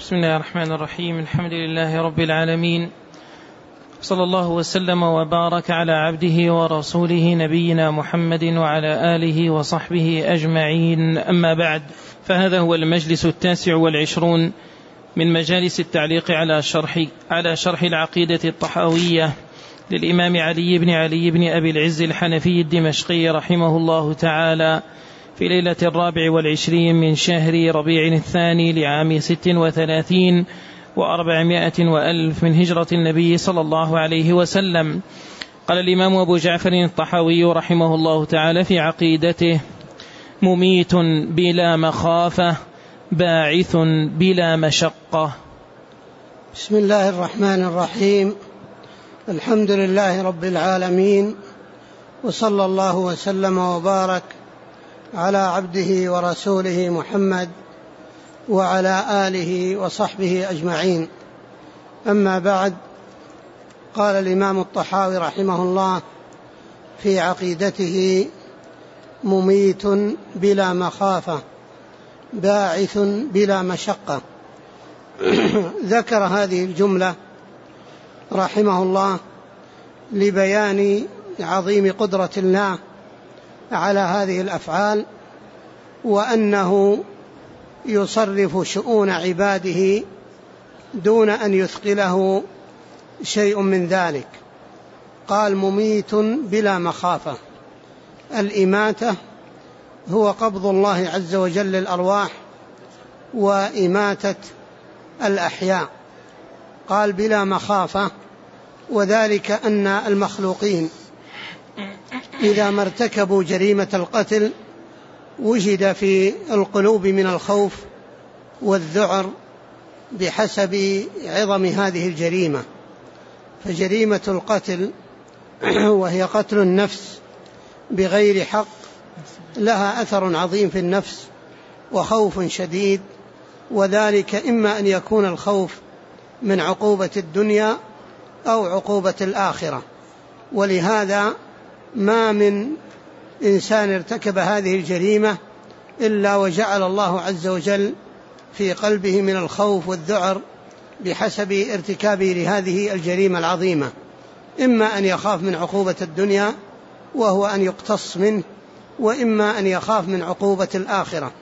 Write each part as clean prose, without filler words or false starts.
بسم الله الرحمن الرحيم. الحمد لله رب العالمين، صلى الله وسلم وبارك على عبده ورسوله نبينا محمد وعلى آله وصحبه أجمعين. أما بعد، فهذا هو المجلس 29 من مجالس التعليق على شرح العقيدة الطحاوية للإمام علي بن أبي العز الحنفي الدمشقي رحمه الله تعالى، في ليلة 24 من شهر ربيع الثاني لعام 36 و400 وألف من هجرة النبي صلى الله عليه وسلم. قال الإمام أبو جعفر الطحاوي رحمه الله تعالى في عقيدته: مميت بلا مخافة، باعث بلا مشقة. بسم الله الرحمن الرحيم. الحمد لله رب العالمين، وصلى الله وسلم وبارك على عبده ورسوله محمد وعلى آله وصحبه أجمعين. أما بعد، قال الإمام الطحاوي رحمه الله في عقيدته: مميت بلا مخافة، باعث بلا مشقة. ذكر هذه الجملة رحمه الله لبيان عظيم قدرة الله على هذه الأفعال، وأنه يصرف شؤون عباده دون أن يثقله شيء من ذلك. قال: مميت بلا مخافة. الإماتة هو قبض الله عز وجل للأرواح وإماتة الأحياء. قال: بلا مخافة، وذلك أن المخلوقين إذا ما ارتكبوا جريمة القتل وجد في القلوب من الخوف والذعر بحسب عظم هذه الجريمة. فجريمة القتل وهي قتل النفس بغير حق لها أثر عظيم في النفس وخوف شديد، وذلك إما أن يكون الخوف من عقوبة الدنيا أو عقوبة الآخرة. ولهذا ما من إنسان ارتكب هذه الجريمة إلا وجعل الله عز وجل في قلبه من الخوف والذعر بحسب ارتكابه لهذه الجريمة العظيمة، إما أن يخاف من عقوبة الدنيا وهو أن يقتص منه، وإما أن يخاف من عقوبة الآخرة.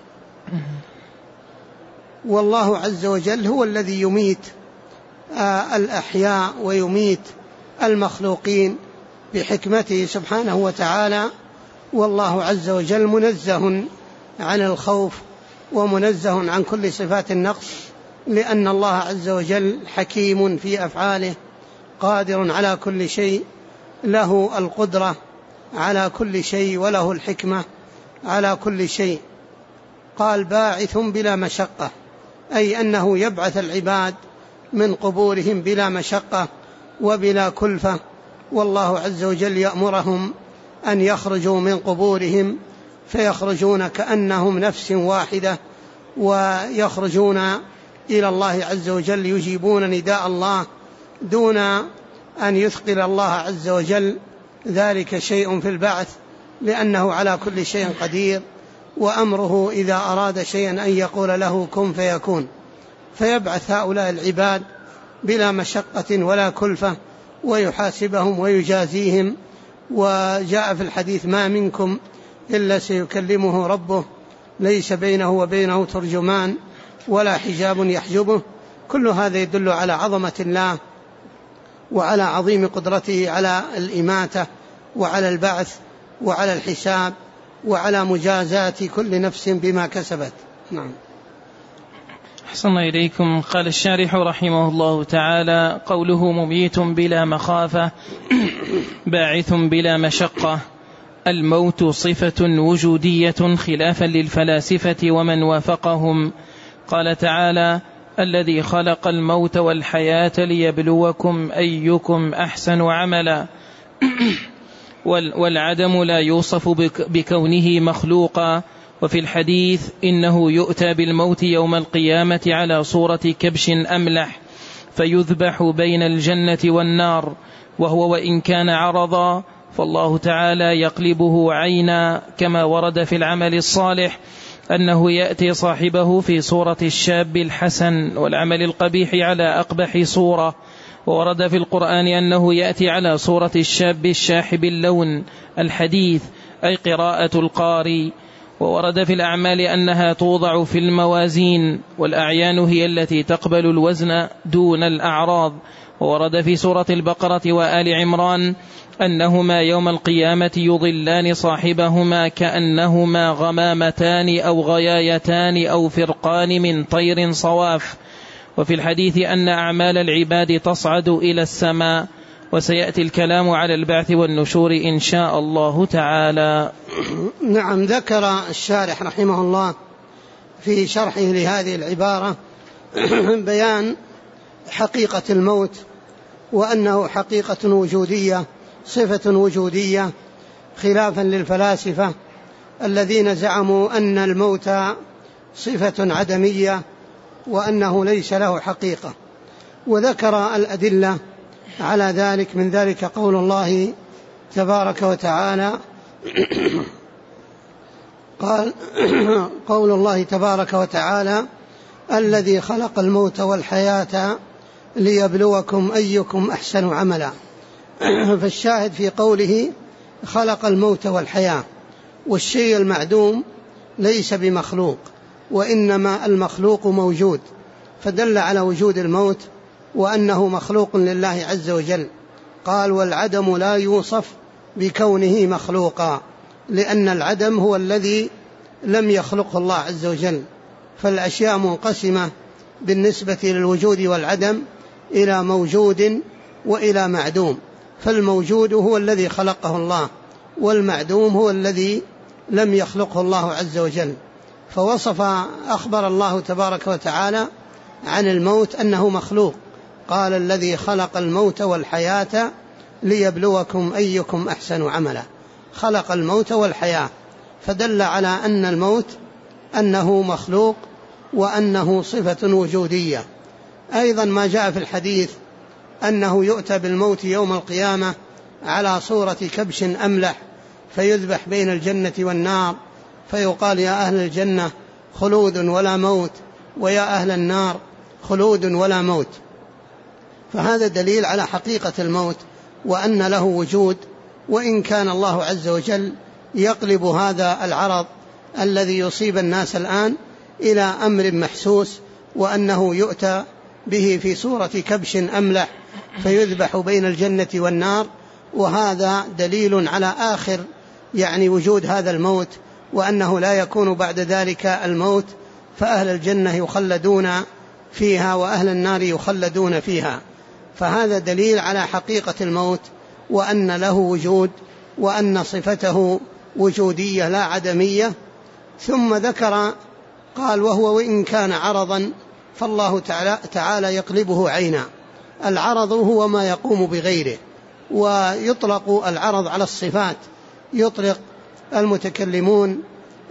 والله عز وجل هو الذي يميت الأحياء ويميت المخلوقين بحكمته سبحانه وتعالى. والله عز وجل منزه عن الخوف ومنزه عن كل صفات النقص، لأن الله عز وجل حكيم في أفعاله، قادر على كل شيء، له القدرة على كل شيء وله الحكمة على كل شيء. قال: باعث بلا مشقة، أي أنه يبعث العباد من قبورهم بلا مشقة وبلا كلفة. والله عز وجل يأمرهم أن يخرجوا من قبورهم فيخرجون كأنهم نفس واحدة، ويخرجون إلى الله عز وجل يجيبون نداء الله دون أن يثقل الله عز وجل ذلك شيء في البعث، لأنه على كل شيء قدير، وأمره إذا أراد شيئا أن يقول له كن فيكون. فيبعث هؤلاء العباد بلا مشقة ولا كلفة، ويحاسبهم ويجازيهم. وجاء في الحديث: ما منكم إلا سيكلمه ربه، ليس بينه وبينه ترجمان ولا حجاب يحجبه. كل هذا يدل على عظمة الله وعلى عظيم قدرته على الإماتة وعلى البعث وعلى الحساب وعلى مجازاة كل نفس بما كسبت. نعم. أحسن إليكم. قال الشارح رحمه الله تعالى: قوله مميت بلا مخافة، باعث بلا مشقة. الموت صفة وجودية خلافا للفلاسفة ومن وافقهم. قال تعالى: الذي خلق الموت والحياة ليبلوكم أيكم أحسن عملا. والعدم لا يوصف بكونه مخلوقا. وفي الحديث: إنه يؤتى بالموت يوم القيامة على صورة كبش أملح فيذبح بين الجنة والنار، وهو وإن كان عرضا فالله تعالى يقلبه عينا، كما ورد في العمل الصالح أنه يأتي صاحبه في صورة الشاب الحسن والعمل القبيح على أقبح صورة. وورد في القرآن أنه يأتي على صورة الشاب الشاحب اللون الحديث، أي قراءة القاري. وورد في الأعمال أنها توضع في الموازين، والأعيان هي التي تقبل الوزن دون الأعراض. وورد في سورة البقرة وآل عمران أنهما يوم القيامة يضلان صاحبهما كأنهما غمامتان أو غيايتان أو فرقان من طير صواف. وفي الحديث أن أعمال العباد تصعد إلى السماء. وسيأتي الكلام على البعث والنشور إن شاء الله تعالى. نعم، ذكر الشارح رحمه الله في شرحه لهذه العبارة بيان حقيقة الموت، وأنه حقيقة وجودية، صفة وجودية، خلافا للفلاسفة الذين زعموا أن الموت صفة عدمية وأنه ليس له حقيقة. وذكر الأدلة على ذلك، من ذلك قول الله تبارك وتعالى قول الله تبارك وتعالى: الذي خلق الموت والحياة ليبلوكم أيكم أحسن عملا. فالشاهد في قوله خلق الموت والحياة، والشيء المعدوم ليس بمخلوق، وإنما المخلوق موجود، فدل على وجود الموت وأنه مخلوق لله عز وجل. قال: والعدم لا يوصف بكونه مخلوقا، لأن العدم هو الذي لم يخلقه الله عز وجل. فالأشياء منقسمة بالنسبة للوجود والعدم إلى موجود وإلى معدوم، فالموجود هو الذي خلقه الله، والمعدوم هو الذي لم يخلقه الله عز وجل. أخبر الله تبارك وتعالى عن الموت أنه مخلوق، قال: الذي خلق الموت والحياة ليبلوكم أيكم أحسن عملا. خلق الموت والحياة، فدل على أن الموت أنه مخلوق وأنه صفة وجودية. أيضا ما جاء في الحديث أنه يؤتى بالموت يوم القيامة على صورة كبش أملح، فيذبح بين الجنة والنار، فيقال: يا أهل الجنة خلود ولا موت، ويا أهل النار خلود ولا موت. فهذا دليل على حقيقة الموت وأن له وجود، وإن كان الله عز وجل يقلب هذا العرض الذي يصيب الناس الآن إلى أمر محسوس، وأنه يؤتى به في صورة كبش أملح فيذبح بين الجنة والنار. وهذا دليل على آخر وجود هذا الموت، وأنه لا يكون بعد ذلك الموت، فأهل الجنة يخلدون فيها وأهل النار يخلدون فيها. فهذا دليل على حقيقة الموت وأن له وجود، وأن صفته وجودية لا عدمية. ثم ذكر قال: وهو وإن كان عرضا فالله تعالى يقلبه عينا. العرض هو ما يقوم بغيره، ويطلق العرض على الصفات. يطلق المتكلمون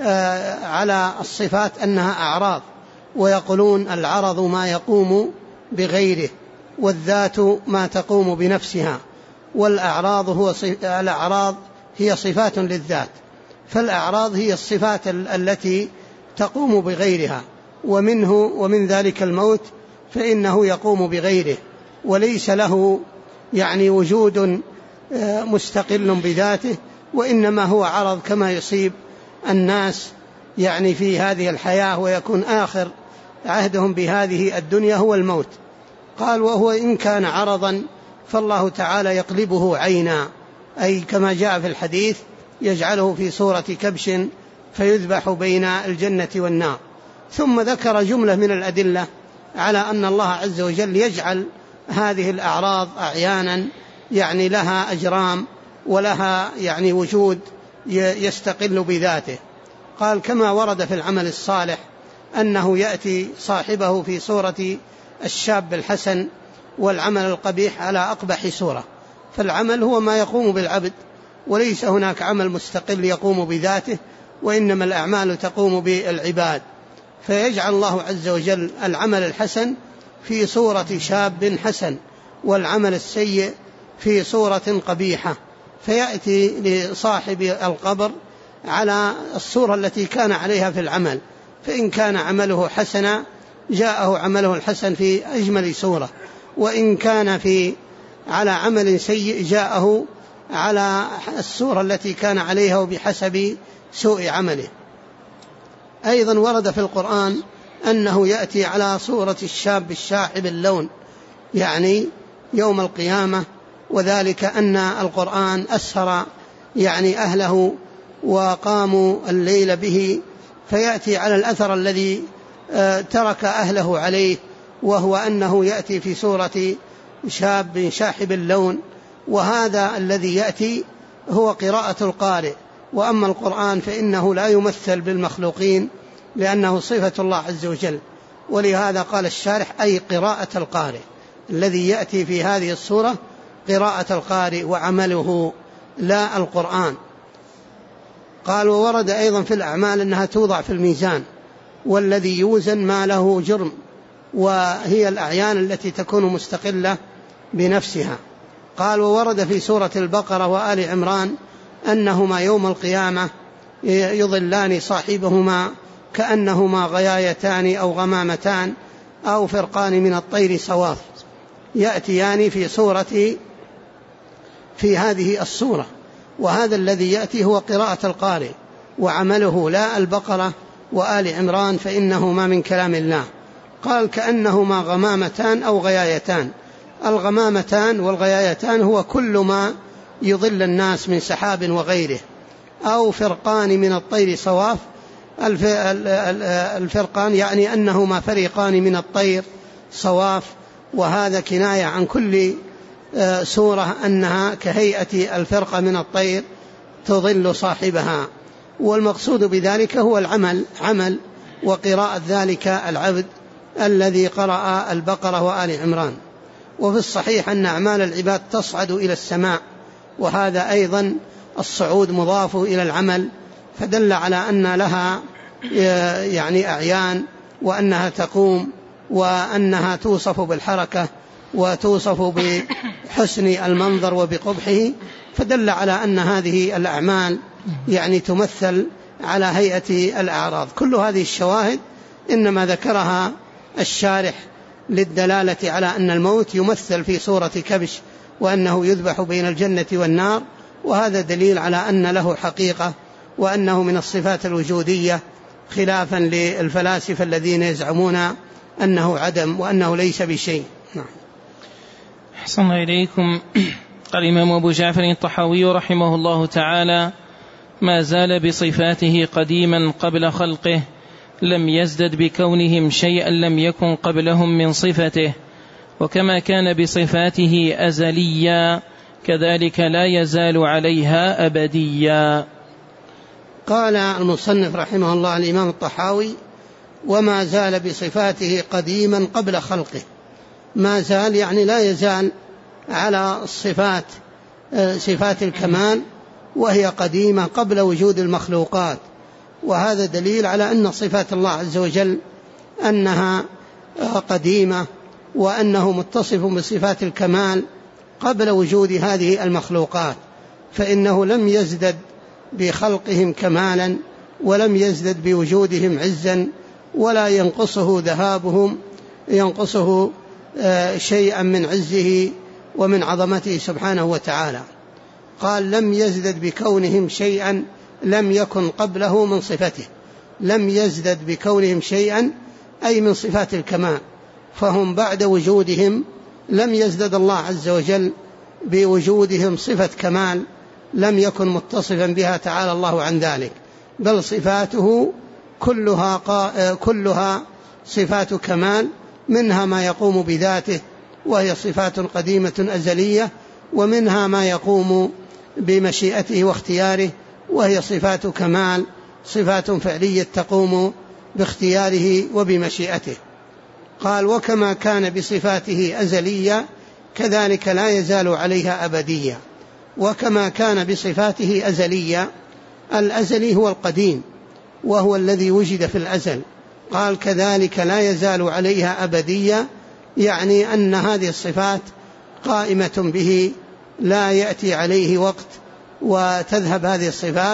على الصفات أنها أعراض، ويقولون العرض ما يقوم بغيره، والذات ما تقوم بنفسها، الأعراض هي صفات للذات. فالأعراض هي الصفات التي تقوم بغيرها، ومن ذلك الموت، فإنه يقوم بغيره وليس له وجود مستقل بذاته، وإنما هو عرض كما يصيب الناس في هذه الحياة، ويكون آخر عهدهم بهذه الدنيا هو الموت. قال: وهو إن كان عرضا فالله تعالى يقلبه عينا، أي كما جاء في الحديث يجعله في صورة كبش فيذبح بين الجنة والنار. ثم ذكر جملة من الأدلة على أن الله عز وجل يجعل هذه الأعراض أعيانا لها أجرام ولها وجود يستقل بذاته. قال: كما ورد في العمل الصالح أنه يأتي صاحبه في صورة الشاب الحسن، والعمل القبيح على أقبح صورة. فالعمل هو ما يقوم بالعبد، وليس هناك عمل مستقل يقوم بذاته، وإنما الأعمال تقوم بالعباد. فيجعل الله عز وجل العمل الحسن في صورة شاب حسن، والعمل السيء في صورة قبيحة، فيأتي لصاحب القبر على الصورة التي كان عليها في العمل، فإن كان عمله حسنا جاءه عمله الحسن في أجمل صورة، وإن كان على عمل سيء جاءه على الصورة التي كان عليها وبحسب سوء عمله. أيضا ورد في القرآن أنه يأتي على صورة الشاب الشاحب اللون، يعني يوم القيامة، وذلك أن القرآن أسهر يعني أهله وقاموا الليل به، فيأتي على الأثر الذي ترك أهله عليه، وهو أنه يأتي في صورة شاب شاحب اللون، وهذا الذي يأتي هو قراءة القارئ. وأما القرآن فإنه لا يمثل بالمخلوقين لأنه صفة الله عز وجل، ولهذا قال الشارح أي قراءة القارئ، الذي يأتي في هذه الصورة قراءة القارئ وعمله لا القرآن. قال وورد أيضا في الأعمال أنها توضع في الميزان، والذي يوزن ما له جرم، وهي الأعيان التي تكون مستقلة بنفسها. قال وورد في سورة البقرة وآل عمران أنهما يوم القيامة يظلان صاحبهما كأنهما غيايتان أو غمامتان أو فرقان من الطير صواف، يأتيان في هذه الصورة. وهذا الذي يأتي هو قراءة القارئ وعمله لا البقرة وآل عمران، فإنهما من كلام الله. قال كأنهما غمامتان أو غيايتان. الغمامتان والغيايتان هو كل ما يضل الناس من سحاب وغيره، أو فرقان من الطير صواف. الفرقان يعني أنهما فريقان من الطير صواف، وهذا كناية عن كل سورة أنها كهيئة الفرقة من الطير تضل صاحبها. والمقصود بذلك هو عمل وقراءة ذلك العبد الذي قرأ البقرة وآل عمران. وفي الصحيح أن أعمال العباد تصعد إلى السماء، وهذا أيضا الصعود مضاف إلى العمل، فدل على أن لها يعني أعيان، وأنها تقوم، وأنها توصف بالحركة، وتوصف بحسن المنظر وبقبحه، فدل على أن هذه الأعمال يعني تمثل على هيئة الأعراض. كل هذه الشواهد إنما ذكرها الشارح للدلالة على أن الموت يمثل في صورة كبش، وأنه يذبح بين الجنة والنار، وهذا دليل على أن له حقيقة، وأنه من الصفات الوجودية، خلافا للفلاسفة الذين يزعمون أنه عدم وأنه ليس بشيء. نعم. أحسن إليكم. قال الإمام أبو جعفر الطحاوي رحمه الله تعالى: ما زال بصفاته قديما قبل خلقه، لم يزدد بكونهم شيئا لم يكن قبلهم من صفته، وكما كان بصفاته أزليا كذلك لا يزال عليها أبديا. قال المصنف رحمه الله الإمام الطحاوي: وما زال بصفاته قديما قبل خلقه. ما زال يعني لا يزال على الصفات، صفات الكمال، وهي قديمة قبل وجود المخلوقات. وهذا دليل على أن صفات الله عز وجل أنها قديمة، وأنه متصف بصفات الكمال قبل وجود هذه المخلوقات، فإنه لم يزدد بخلقهم كمالا، ولم يزدد بوجودهم عزا، ولا ينقصه ذهابهم ينقصه شيئا من عزه ومن عظمته سبحانه وتعالى. قال: لم يزدد بكونهم شيئا لم يكن قبله من صفته. لم يزدد بكونهم شيئا أي من صفات الكمال، فهم بعد وجودهم لم يزدد الله عز وجل بوجودهم صفة كمال لم يكن متصفا بها تعالى الله عن ذلك، بل صفاته كلها صفات كمال، منها ما يقوم بذاته وهي صفات قديمة أزلية، ومنها ما يقوم بمشيئته واختياره وهي صفات كمال، صفات فعلية تقوم باختياره وبمشيئته. قال: وكما كان بصفاته أزلية كذلك لا يزال عليها أبدية. وكما كان بصفاته أزلية، الأزلي هو القديم وهو الذي وجد في الأزل. قال: كذلك لا يزال عليها أبدية، يعني أن هذه الصفات قائمة به لا يأتي عليه وقت وتذهب هذه الصفات،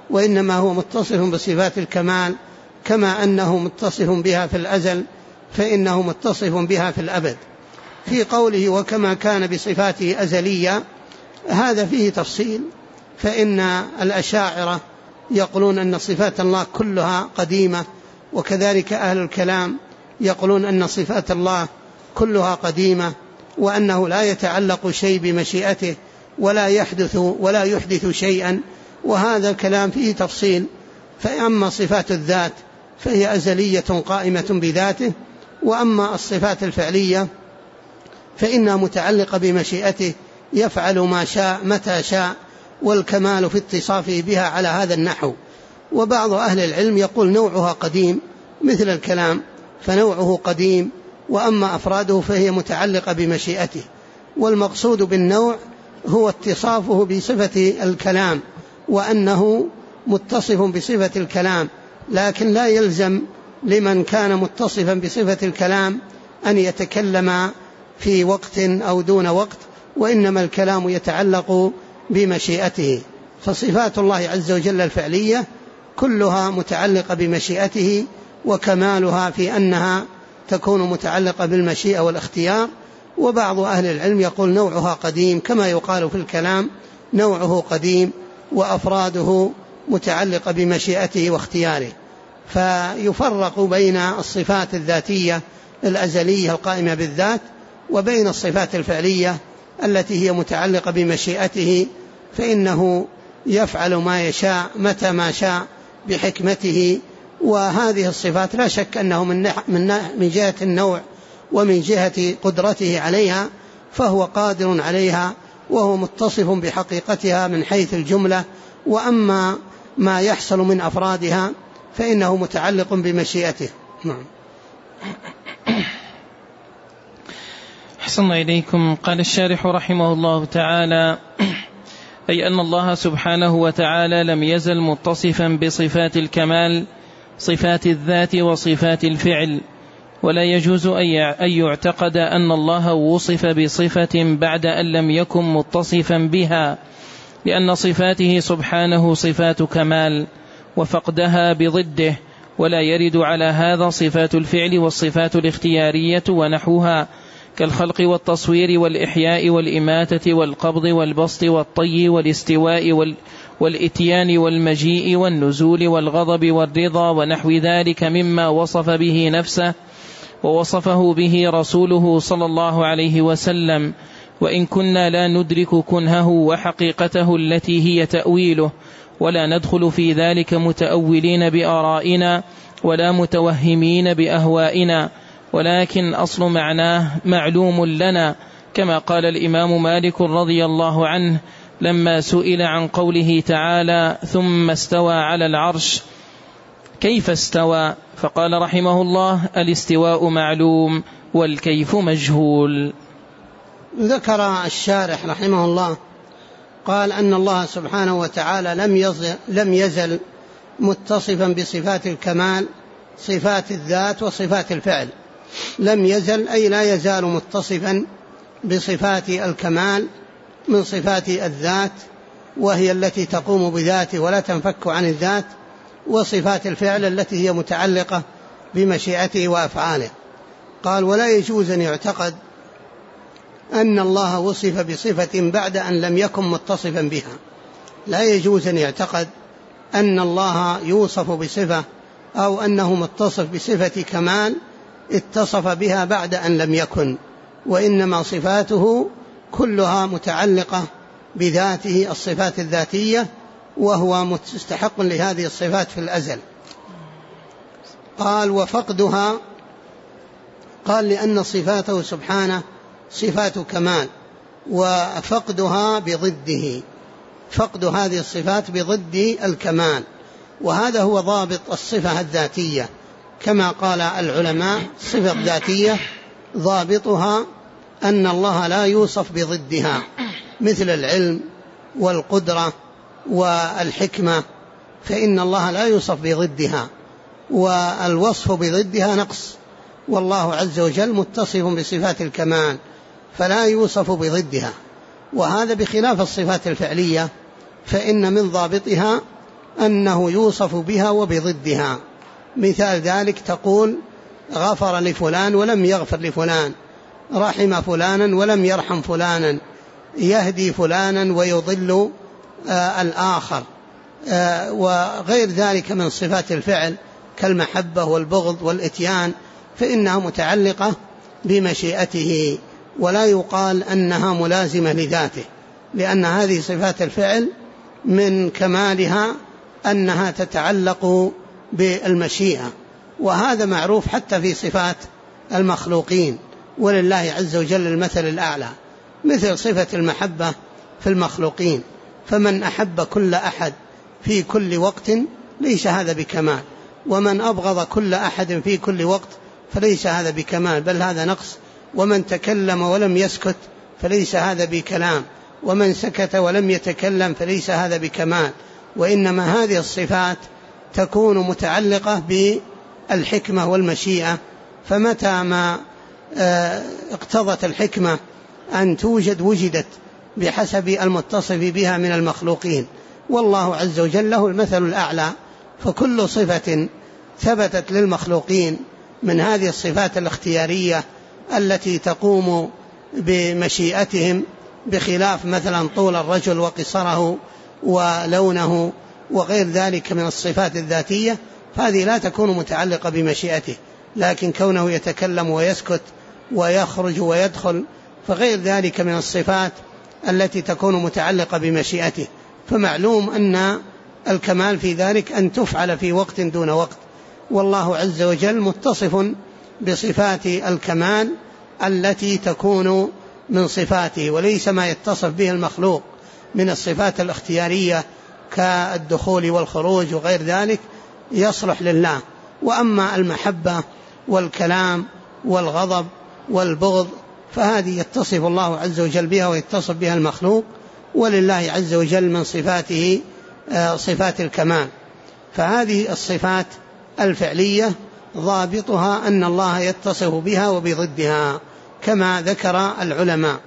وإنما هو متصف بصفات الكمال، كما أنه متصف بها في الأزل فإنه متصف بها في الأبد. في قوله وكما كان بصفاته أزلية، هذا فيه تفصيل، فإن الأشاعرة يقولون أن صفات الله كلها قديمة، وكذلك أهل الكلام يقولون أن صفات الله كلها قديمة، وأنه لا يتعلق شيء بمشيئته ولا يحدث شيئا، وهذا الكلام فيه تفصيل. فأما صفات الذات فهي أزلية قائمة بذاته، وأما الصفات الفعلية فإنها متعلقة بمشيئته يفعل ما شاء متى شاء، والكمال في اتصافه بها على هذا النحو. وبعض أهل العلم يقول نوعها قديم مثل الكلام، فنوعه قديم، وأما أفراده فهي متعلقة بمشيئته. والمقصود بالنوع هو اتصافه بصفة الكلام، وأنه متصف بصفة الكلام، لكن لا يلزم لمن كان متصفا بصفة الكلام أن يتكلم في وقت أو دون وقت، وإنما الكلام يتعلق بمشيئته. فصفات الله عز وجل الفعلية كلها متعلقة بمشيئته، وكمالها في أنها تكون متعلقة بالمشيئة والاختيار. وبعض أهل العلم يقول نوعها قديم، كما يقال في الكلام نوعه قديم وأفراده متعلقة بمشيئته واختياره. فيفرق بين الصفات الذاتية الأزلية القائمة بالذات وبين الصفات الفعلية التي هي متعلقة بمشيئته، فإنه يفعل ما يشاء متى ما شاء بحكمته. وهذه الصفات لا شك أنه من جهة النوع ومن جهة قدرته عليها فهو قادر عليها، وهو متصف بحقيقتها من حيث الجملة. وأما ما يحصل من أفرادها فإنه متعلق بمشيئته. أحسن إليكم. قال الشارح رحمه الله تعالى: أي أن الله سبحانه وتعالى لم يزل متصفا بصفات الكمال، صفات الذات وصفات الفعل، ولا يجوز أن يعتقد أن الله وصف بصفة بعد أن لم يكن متصفا بها، لأن صفاته سبحانه صفات كمال وفقدها بضده، ولا يرد على هذا صفات الفعل والصفات الاختيارية ونحوها كالخلق والتصوير والإحياء والإماتة والقبض والبسط والطي والاستواء والإتيان والمجيء والنزول والغضب والرضا ونحو ذلك مما وصف به نفسه ووصفه به رسوله صلى الله عليه وسلم، وإن كنا لا ندرك كنهه وحقيقته التي هي تأويله، ولا ندخل في ذلك متأولين بآرائنا ولا متوهمين بأهوائنا، ولكن أصل معناه معلوم لنا، كما قال الإمام مالك رضي الله عنه لما سئل عن قوله تعالى ثم استوى على العرش كيف استوى؟ فقال رحمه الله: الاستواء معلوم والكيف مجهول. ذكر الشارح رحمه الله قال أن الله سبحانه وتعالى لم يزل متصفا بصفات الكمال، صفات الذات وصفات الفعل. لم يزل أي لا يزال متصفا بصفات الكمال من صفات الذات، وهي التي تقوم بذاته ولا تنفك عن الذات، وصفات الفعل التي هي متعلقة بمشيئته وأفعاله. قال: ولا يجوز أن يعتقد أن الله وصف بصفة بعد أن لم يكن متصفا بها. لا يجوز أن يعتقد أن الله يوصف بصفة أو أنه متصف بصفة كمال اتصف بها بعد أن لم يكن، وإنما صفاته كلها متعلقة بذاته الصفات الذاتية، وهو مستحق لهذه الصفات في الأزل. قال: وفقدها، قال لأن صفاته سبحانه صفات كمال، وفقدها بضده، فقد هذه الصفات بضد الكمال، وهذا هو ضابط الصفة الذاتية. كما قال العلماء: صفة ذاتية ضابطها أن الله لا يوصف بضدها، مثل العلم والقدرة والحكمة، فإن الله لا يوصف بضدها، والوصف بضدها نقص، والله عز وجل متصف بصفات الكمال فلا يوصف بضدها. وهذا بخلاف الصفات الفعلية، فإن من ضابطها أنه يوصف بها وبضدها. مثال ذلك تقول غفر لفلان ولم يغفر لفلان، رحم فلانا ولم يرحم فلانا، يهدي فلانا ويضل الآخر، وغير ذلك من صفات الفعل كالمحبة والبغض والإتيان، فإنها متعلقة بمشيئته، ولا يقال أنها ملازمة لذاته، لأن هذه صفات الفعل من كمالها أنها تتعلق بالمشيئة، وهذا معروف حتى في صفات المخلوقين، ولله عز وجل المثل الأعلى، مثل صفة المحبة في المخلوقين، فمن أحب كل أحد في كل وقت ليس هذا بكمال، ومن أبغض كل أحد في كل وقت فليس هذا بكمال، بل هذا نقص، ومن تكلم ولم يسكت فليس هذا بكلام، ومن سكت ولم يتكلم فليس هذا بكمال، وإنما هذه الصفات تكون متعلقة بالحكمة والمشيئة، فمتى ما اقتضت الحكمة أن توجد وجدت بحسب المتصف بها من المخلوقين، والله عز وجل له المثل الأعلى، فكل صفة ثبتت للمخلوقين من هذه الصفات الاختيارية التي تقوم بمشيئتهم، بخلاف مثلا طول الرجل وقصره ولونه وغير ذلك من الصفات الذاتية، فهذه لا تكون متعلقة بمشيئته، لكن كونه يتكلم ويسكت ويخرج ويدخل فغير ذلك من الصفات التي تكون متعلقة بمشيئته، فمعلوم أن الكمال في ذلك أن تفعل في وقت دون وقت، والله عز وجل متصف بصفات الكمال التي تكون من صفاته، وليس ما يتصف به المخلوق من الصفات الاختيارية كالدخول والخروج وغير ذلك يصلح لله. وأما المحبة والكلام والغضب والبغض فهذه يتصف الله عز وجل بها ويتصف بها المخلوق، ولله عز وجل من صفاته صفات الكمال. فهذه الصفات الفعلية ضابطها أن الله يتصف بها وبضدها كما ذكر العلماء.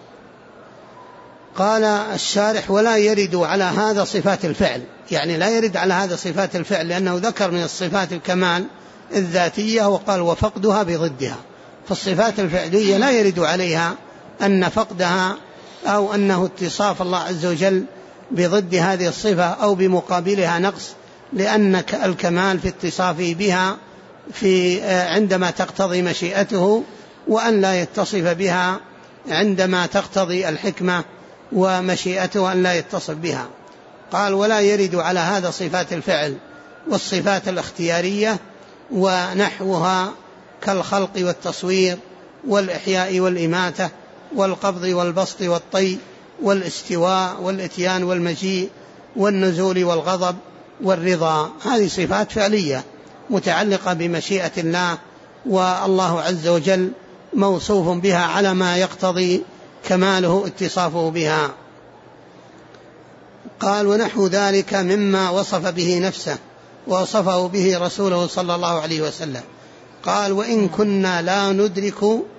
قال الشارح ولا يرد على هذا صفات الفعل، يعني لا يرد على هذا صفات الفعل، لأنه ذكر من الصفات الكمال الذاتية وقال وفقدها بضدها، فالصفات الفعلية لا يرد عليها أن فقدها أو أنه اتصاف الله عز وجل بضد هذه الصفة أو بمقابلها نقص، لأن الكمال في اتصافه بها عندما تقتضي مشيئته، وأن لا يتصف بها عندما تقتضي الحكمة ومشيئته أن لا يتصف بها. قال ولا يرد على هذا صفات الفعل والصفات الاختيارية ونحوها كالخلق والتصوير والإحياء والإماتة والقبض والبسط والطي والاستواء والإتيان والمجيء والنزول والغضب والرضا، هذه صفات فعلية متعلقة بمشيئة الله، والله عز وجل موصوف بها على ما يقتضي كماله اتصافه بها. قال ونحو ذلك مما وصف به نفسه ووصفه به رسوله صلى الله عليه وسلم. قال وإن كنا لا ندرك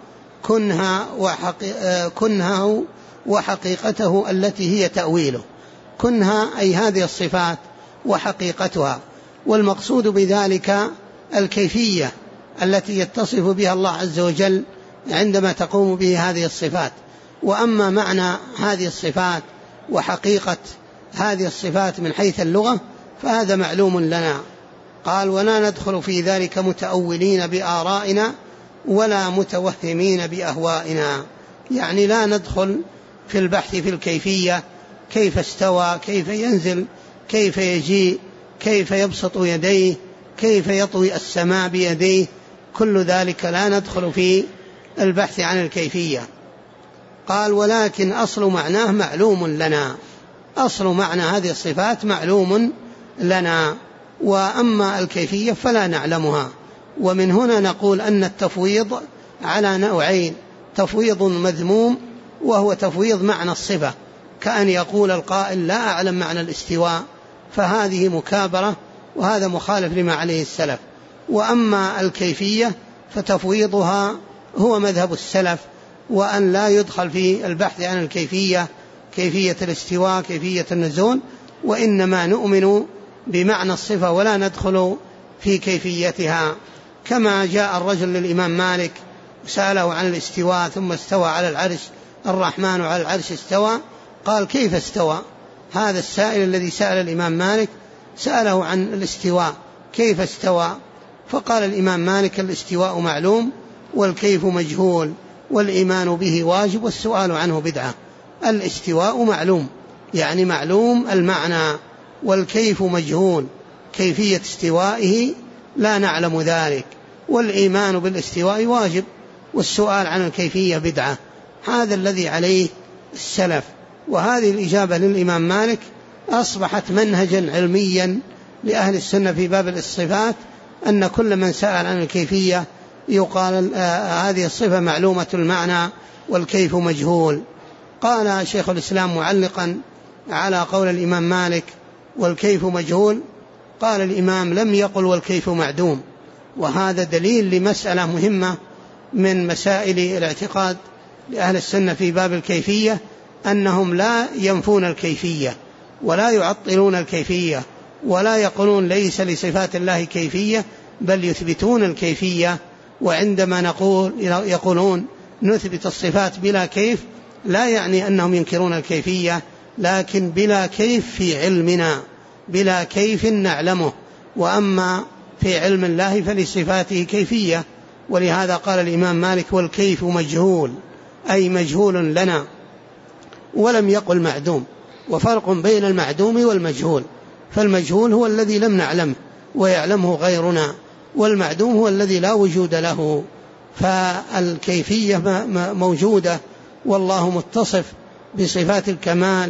كنهه وحقيقته التي هي تأويله، كنها أي هذه الصفات وحقيقتها، والمقصود بذلك الكيفية التي يتصف بها الله عز وجل عندما تقوم به هذه الصفات. وأما معنى هذه الصفات وحقيقة هذه الصفات من حيث اللغة فهذا معلوم لنا. قال ولا ندخل في ذلك متأولين بآرائنا ولا متوهمين بأهوائنا، يعني لا ندخل في البحث في الكيفية، كيف استوى، كيف ينزل، كيف يجيء، كيف يبسط يديه، كيف يطوي السماء بيديه، كل ذلك لا ندخل في البحث عن الكيفية. قال ولكن أصل معناه معلوم لنا، أصل معنى هذه الصفات معلوم لنا، وأما الكيفية فلا نعلمها. ومن هنا نقول أن التفويض على نوعين، تفويض مذموم وهو تفويض معنى الصفة، كأن يقول القائل لا أعلم معنى الاستواء، فهذه مكابرة وهذا مخالف لما عليه السلف. وأما الكيفية فتفويضها هو مذهب السلف، وأن لا يدخل في البحث عن الكيفية، كيفية الاستواء، كيفية النزول، وإنما نؤمن بمعنى الصفة ولا ندخل في كيفيتها. كما جاء الرجل للإمام مالك سأله عن الاستواء ثم استوى على العرش، الرحمن على العرش استوى، قال كيف استوى؟ هذا السائل الذي سأل الإمام مالك سأله عن الاستواء كيف استوى؟ فقال الإمام مالك الاستواء معلوم والكيف مجهول والإيمان به واجب والسؤال عنه بدعة. الاستواء معلوم يعني معلوم المعنى، والكيف مجهول كيفية استوائه لا نعلم ذلك، والإيمان بالاستواء واجب والسؤال عن الكيفية بدعة. هذا الذي عليه السلف، وهذه الإجابة للإمام مالك أصبحت منهجا علميا لأهل السنة في باب الصفات، أن كل من سأل عن الكيفية يقال هذه الصفة معلومة المعنى والكيف مجهول. قال شيخ الإسلام معلقا على قول الإمام مالك والكيف مجهول، قال الإمام لم يقل والكيف معدوم، وهذا دليل لمسألة مهمة من مسائل الاعتقاد لأهل السنة في باب الكيفية، أنهم لا ينفون الكيفية ولا يعطلون الكيفية ولا يقولون ليس لصفات الله كيفية، بل يثبتون الكيفية. وعندما يقولون نثبت الصفات بلا كيف لا يعني أنهم ينكرون الكيفية، لكن بلا كيف في علمنا، بلا كيف نعلمه، وأما في علم الله فلصفاته كيفية. ولهذا قال الإمام مالك والكيف مجهول أي مجهول لنا، ولم يقل معدوم. وفرق بين المعدوم والمجهول، فالمجهول هو الذي لم نعلمه ويعلمه غيرنا، والمعدوم هو الذي لا وجود له. فالكيفية موجودة، والله متصف بصفات الكمال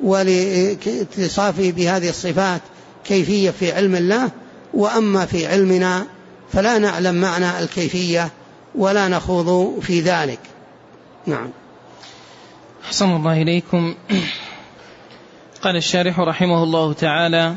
ولاتصافه بهذه الصفات كيفية في علم الله، وأما في علمنا فلا نعلم معنى الكيفية ولا نخوض في ذلك. نعم. أحسن الله إليكم. قال الشارح رحمه الله تعالى: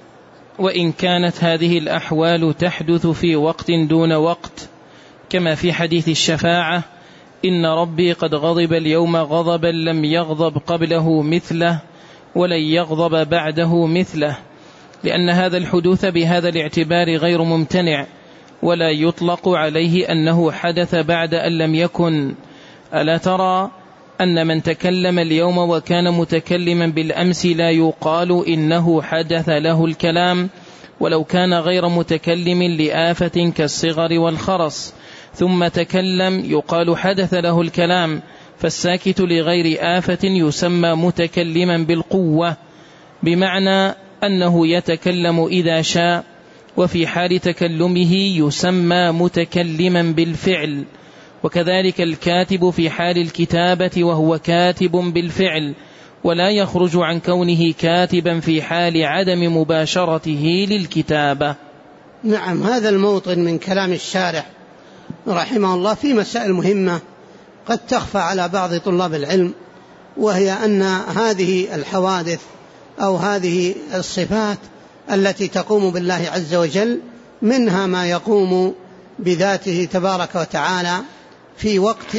وإن كانت هذه الأحوال تحدث في وقت دون وقت، كما في حديث الشفاعة إن ربي قد غضب اليوم غضبا لم يغضب قبله مثله ولن يغضب بعده مثله، لأن هذا الحدوث بهذا الاعتبار غير ممتنع، ولا يطلق عليه أنه حدث بعد أن لم يكن. ألا ترى أن من تكلم اليوم وكان متكلما بالأمس لا يقال إنه حدث له الكلام، ولو كان غير متكلم لآفة كالصغر والخرس ثم تكلم يقال حدث له الكلام، فالساكت لغير آفة يسمى متكلما بالقوة، بمعنى أنه يتكلم إذا شاء، وفي حال تكلمه يسمى متكلما بالفعل. وكذلك الكاتب في حال الكتابة وهو كاتب بالفعل، ولا يخرج عن كونه كاتبا في حال عدم مباشرته للكتابة. نعم، هذا الموطن من كلام الشارح رحمه الله في مسائل مهمة قد تخفى على بعض طلاب العلم، وهي أن هذه الحوادث أو هذه الصفات التي تقوم بالله عز وجل منها ما يقوم بذاته تبارك وتعالى في وقت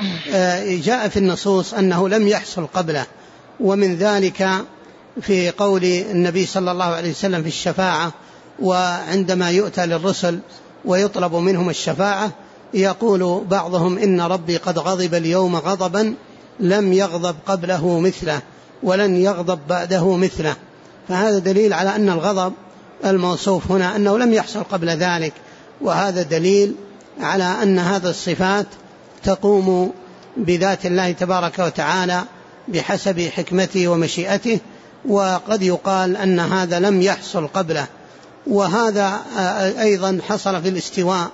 جاء في النصوص أنه لم يحصل قبله، ومن ذلك في قول النبي صلى الله عليه وسلم في الشفاعة، وعندما يؤتى للرسل ويطلب منهم الشفاعة يقول بعضهم إن ربي قد غضب اليوم غضبا لم يغضب قبله مثله ولن يغضب بعده مثله. فهذا دليل على أن الغضب الموصوف هنا أنه لم يحصل قبل ذلك، وهذا دليل على أن هذه الصفات تقوم بذات الله تبارك وتعالى بحسب حكمته ومشيئته، وقد يقال أن هذا لم يحصل قبله. وهذا أيضا حصل في الاستواء،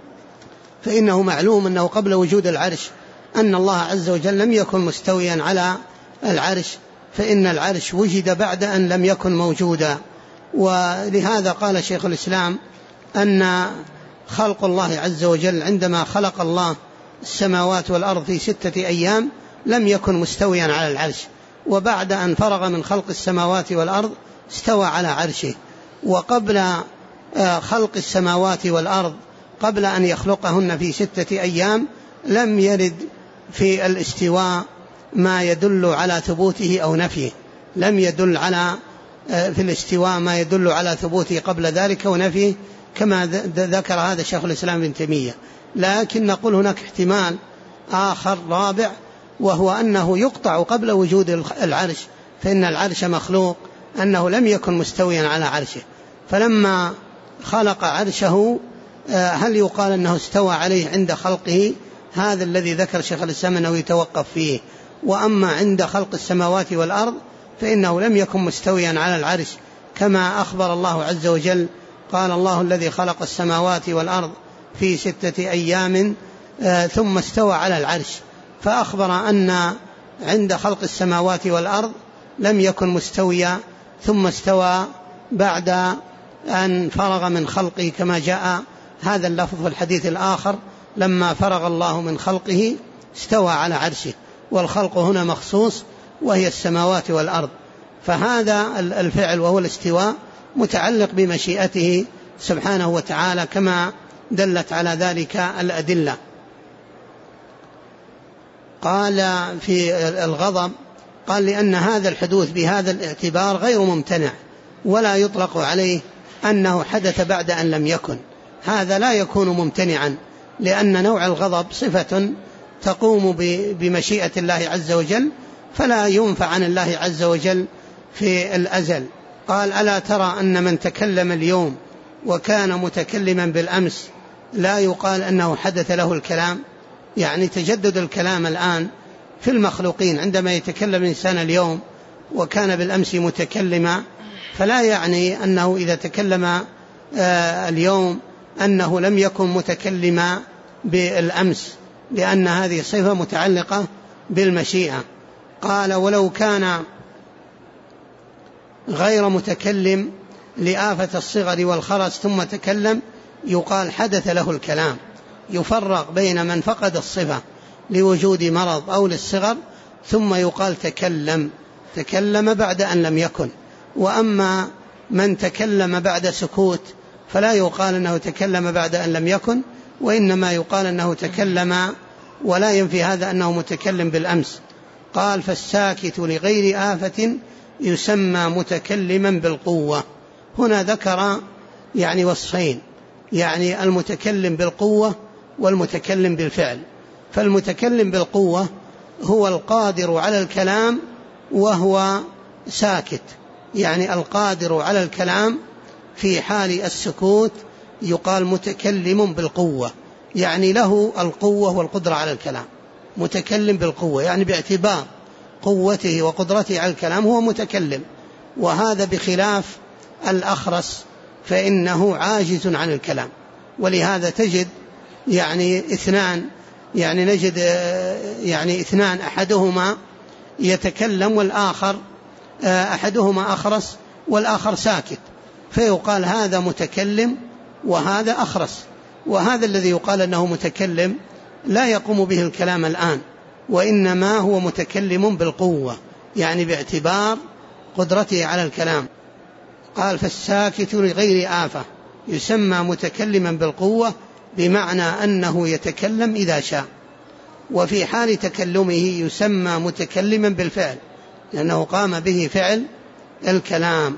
فإنه معلوم أنه قبل وجود العرش أن الله عز وجل لم يكن مستويا على العرش، فإن العرش وجد بعد أن لم يكن موجودا. ولهذا قال شيخ الإسلام أن خلق الله عز وجل عندما خلق الله السماوات والأرض في 6 أيام لم يكن مستويا على العرش، وبعد أن فرغ من خلق السماوات والأرض استوى على عرشه. وقبل خلق السماوات والأرض قبل أن يخلقهن في 6 أيام لم يرد في الاستواء ما يدل على ثبوته أو نفيه، لم يدل على في الاستواء ما يدل على ثبوته قبل ذلك ونفيه كما ذكر هذا شيخ الإسلام ابن تيمية. لكن نقول هناك احتمال آخر رابع، وهو أنه يقطع قبل وجود العرش، فإن العرش مخلوق، أنه لم يكن مستويا على عرشه، فلما خلق عرشه هل يقال أنه استوى عليه عند خلقه؟ هذا الذي ذكر شيخ الإسلام أنه يتوقف فيه. وأما عند خلق السماوات والأرض فإنه لم يكن مستويا على العرش، كما أخبر الله عز وجل قال الله الذي خلق السماوات والأرض في 6 أيام ثم استوى على العرش، فأخبر أن عند خلق السماوات والأرض لم يكن مستويا ثم استوى بعد أن فرغ من خلقه، كما جاء هذا اللفظ في الحديث الآخر لما فرغ الله من خلقه استوى على عرشه، والخلق هنا مخصوص وهي السماوات والأرض. فهذا الفعل وهو الاستواء متعلق بمشيئته سبحانه وتعالى كما دلت على ذلك الأدلة. قال في الغضب قال لأن هذا الحدوث بهذا الاعتبار غير ممتنع، ولا يطلق عليه أنه حدث بعد أن لم يكن، هذا لا يكون ممتنعا، لأن نوع الغضب صفة تقوم بمشيئة الله عز وجل، فلا ينفع عن الله عز وجل في الأزل. قال ألا ترى أن من تكلم اليوم وكان متكلما بالأمس لا يقال أنه حدث له الكلام؟ يعني تجدد الكلام الآن في المخلوقين، عندما يتكلم الإنسان اليوم وكان بالأمس متكلما، فلا يعني أنه إذا تكلم اليوم أنه لم يكن متكلما بالأمس، لأن هذه صفة متعلقة بالمشيئة. قال ولو كان غير متكلم لآفة الصغر والخرس ثم تكلم يقال حدث له الكلام. يفرق بين من فقد الصفة لوجود مرض أو للصغر ثم يقال تكلم بعد أن لم يكن. وأما من تكلم بعد سكوت فلا يقال أنه تكلم بعد أن لم يكن، وإنما يقال أنه تكلم، ولا ينفي هذا أنه متكلم بالأمس. قال فالساكت لغير آفة يسمى متكلما بالقوة. هنا ذكر يعني وصفين، يعني المتكلم بالقوة والمتكلم بالفعل. فالمتكلم بالقوة هو القادر على الكلام وهو ساكت، يعني القادر على الكلام في حال السكوت يقال متكلم بالقوة، يعني له القوة والقدرة على الكلام، متكلم بالقوة، يعني باعتبار قوته وقدرته على الكلام هو متكلم. وهذا بخلاف الأخرس فإنه عاجز عن الكلام. ولهذا تجد يعني اثنان، يعني نجد يعني اثنان أحدهما يتكلم والآخر أحدهما أخرس والآخر ساكت، فيقال هذا متكلم وهذا أخرس. وهذا الذي يقال أنه متكلم لا يقوم به الكلام الآن، وإنما هو متكلم بالقوة، يعني باعتبار قدرته على الكلام. قال فالساكت لغير آفة يسمى متكلما بالقوة، بمعنى أنه يتكلم إذا شاء. وفي حال تكلمه يسمى متكلما بالفعل، لأنه قام به فعل الكلام.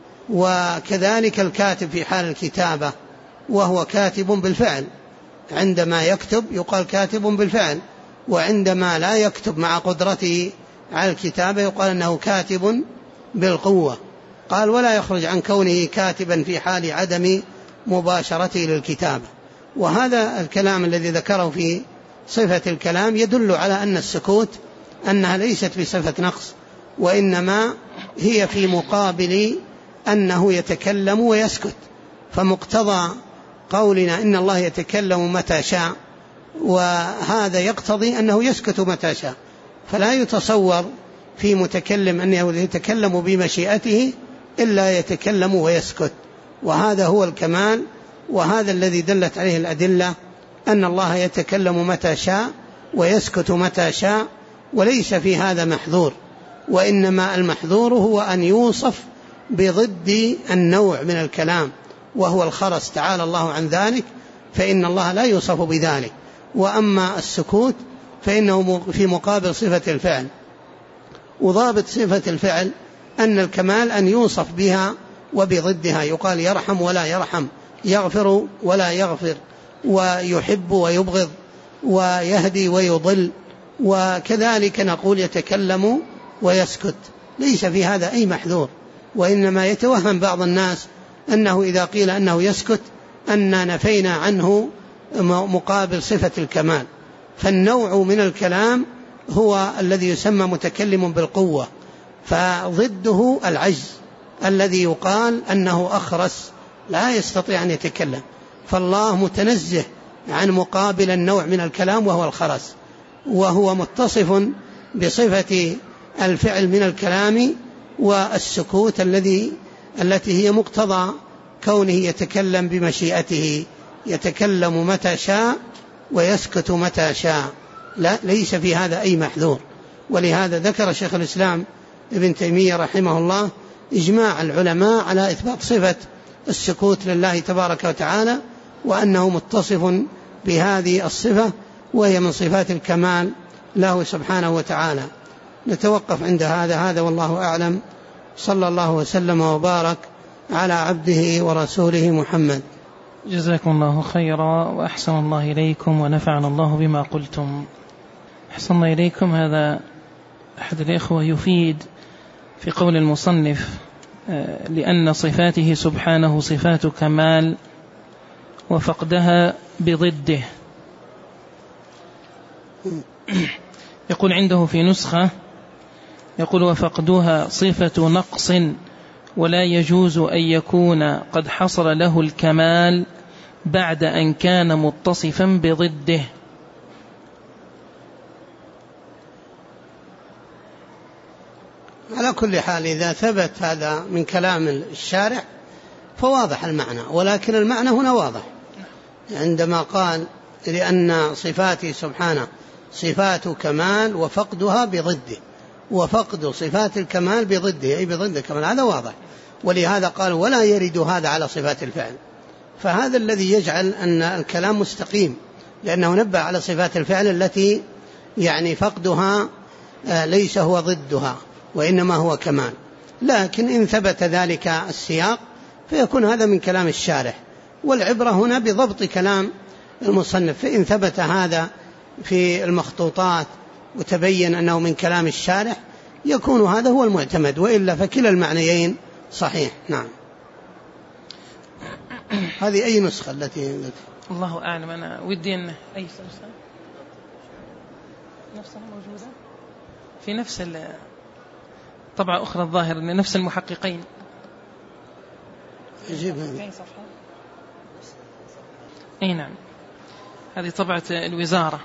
وكذلك الكاتب في حال الكتابة وهو كاتب بالفعل، عندما يكتب يقال كاتب بالفعل، وعندما لا يكتب مع قدرته على الكتابة يقال أنه كاتب بالقوة. قال ولا يخرج عن كونه كاتبا في حال عدم مباشرته للكتابة. وهذا الكلام الذي ذكره في صفة الكلام يدل على أن السكوت أنها ليست بصفة نقص، وإنما هي في مقابل أنه يتكلم ويسكت. فمقتضى قولنا إن الله يتكلم متى شاء، وهذا يقتضي أنه يسكت متى شاء، فلا يتصور في متكلم أنه يتكلم بمشيئته إلا يتكلم ويسكت. وهذا هو الكمال، وهذا الذي دلت عليه الأدلة أن الله يتكلم متى شاء ويسكت متى شاء، وليس في هذا محذور، وإنما المحذور هو أن يوصف بضد النوع من الكلام وهو الخرس، تعالى الله عن ذلك، فإن الله لا يوصف بذلك. وأما السكوت فإنه في مقابل صفة الفعل. وضابط صفة الفعل أن الكمال أن يوصف بها وبضدها، يقال يرحم ولا يرحم، يغفر ولا يغفر، ويحب ويبغض، ويهدي ويضل، وكذلك نقول يتكلم ويسكت. ليس في هذا أي محذور، وإنما يتوهم بعض الناس أنه إذا قيل أنه يسكت أن نفينا عنه مقابل صفة الكمال. فالنوع من الكلام هو الذي يسمى متكلم بالقوة، فضده العجز الذي يقال أنه أخرس لا يستطيع أن يتكلم. فالله متنزه عن مقابل النوع من الكلام وهو الخرس، وهو متصف بصفة الفعل من الكلام والسكوت التي هي مقتضى كونه يتكلم بمشيئته، يتكلم متى شاء ويسكت متى شاء، ليس في هذا أي محذور. ولهذا ذكر شيخ الإسلام ابن تيمية رحمه الله إجماع العلماء على إثبات صفة السكوت لله تبارك وتعالى، وأنه متصف بهذه الصفة وهي من صفات الكمال له سبحانه وتعالى. نتوقف عند هذا والله أعلم. صلى الله وسلم وبارك على عبده ورسوله محمد. جزاكم الله خيرا وأحسن الله إليكم ونفعنا الله بما قلتم. أحسن إليكم. هذا أحد الإخوة يفيد في قول المصنف لأن صفاته سبحانه صفات كمال وفقدها بضده. يقول عنده في نسخة يقول وفقدها صفة نقص ولا يجوز أن يكون قد حصل له الكمال بعد أن كان متصفا بضده. على كل حال إذا ثبت هذا من كلام الشارع فواضح المعنى، ولكن المعنى هنا واضح عندما قال لأن صفاته سبحانه صفات كمال وفقدها بضده، وفقد صفات الكمال بضده أي بضد الكمال، هذا واضح. ولهذا قال ولا يرد هذا على صفات الفعل، فهذا الذي يجعل أن الكلام مستقيم، لأنه نبه على صفات الفعل التي يعني فقدها ليس هو ضدها وإنما هو كمال. لكن إن ثبت ذلك السياق فيكون هذا من كلام الشارح، والعبرة هنا بضبط كلام المصنف. فإن ثبت هذا في المخطوطات وتبين أنه من كلام الشارح يكون هذا هو المعتمد، وإلا فكلا المعنيين صحيح. نعم. هذه أي نسخة التي الله أعلم. أنا ودي أن أي نفسها موجودة في نفس طبعة أخرى الظاهر أن نفس المحققين. يجيبها أي نعم. هذه طبعة الوزارة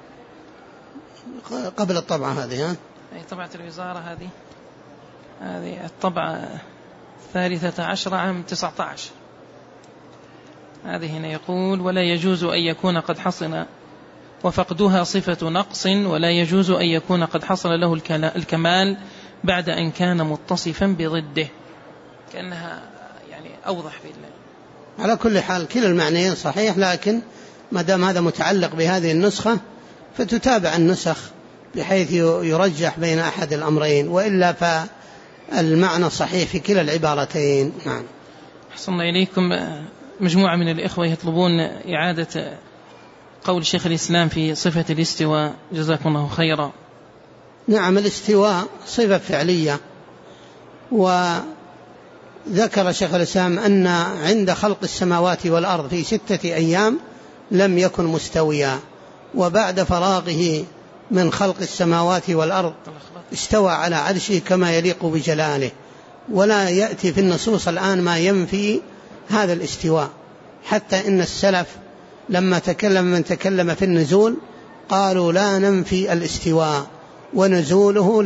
قبل الطبعة هذه. أي طبعة الوزارة هذه الطبعة 13 عام 19. هذه هنا يقول ولا يجوز أن يكون قد حصل وفقدها صفة نقص ولا يجوز أن يكون قد حصل له الكمال بعد أن كان متصفا بضده، كأنها يعني أوضح بالله. على كل حال كلا المعنيين صحيح، لكن ما دام هذا متعلق بهذه النسخة فتتابع النسخ بحيث يرجح بين أحد الأمرين، وإلا فالمعنى صحيح في كلا العبارتين. نعم. أحسن إليكم. مجموعة من الإخوة يطلبون إعادة قول شيخ الإسلام في صفة الاستواء، جزاكم الله خيرا. نعم، الاستواء صفة فعلية، وذكر شيخ الإسلام أن عند خلق السماوات والأرض في 6 أيام لم يكن مستويا، وبعد فراغه من خلق السماوات والأرض استوى على عرشه كما يليق بجلاله. ولا يأتي في النصوص الآن ما ينفي هذا الاستواء، حتى إن السلف لما تكلم من تكلم في النزول قالوا لا ننفي الاستواء، ونزوله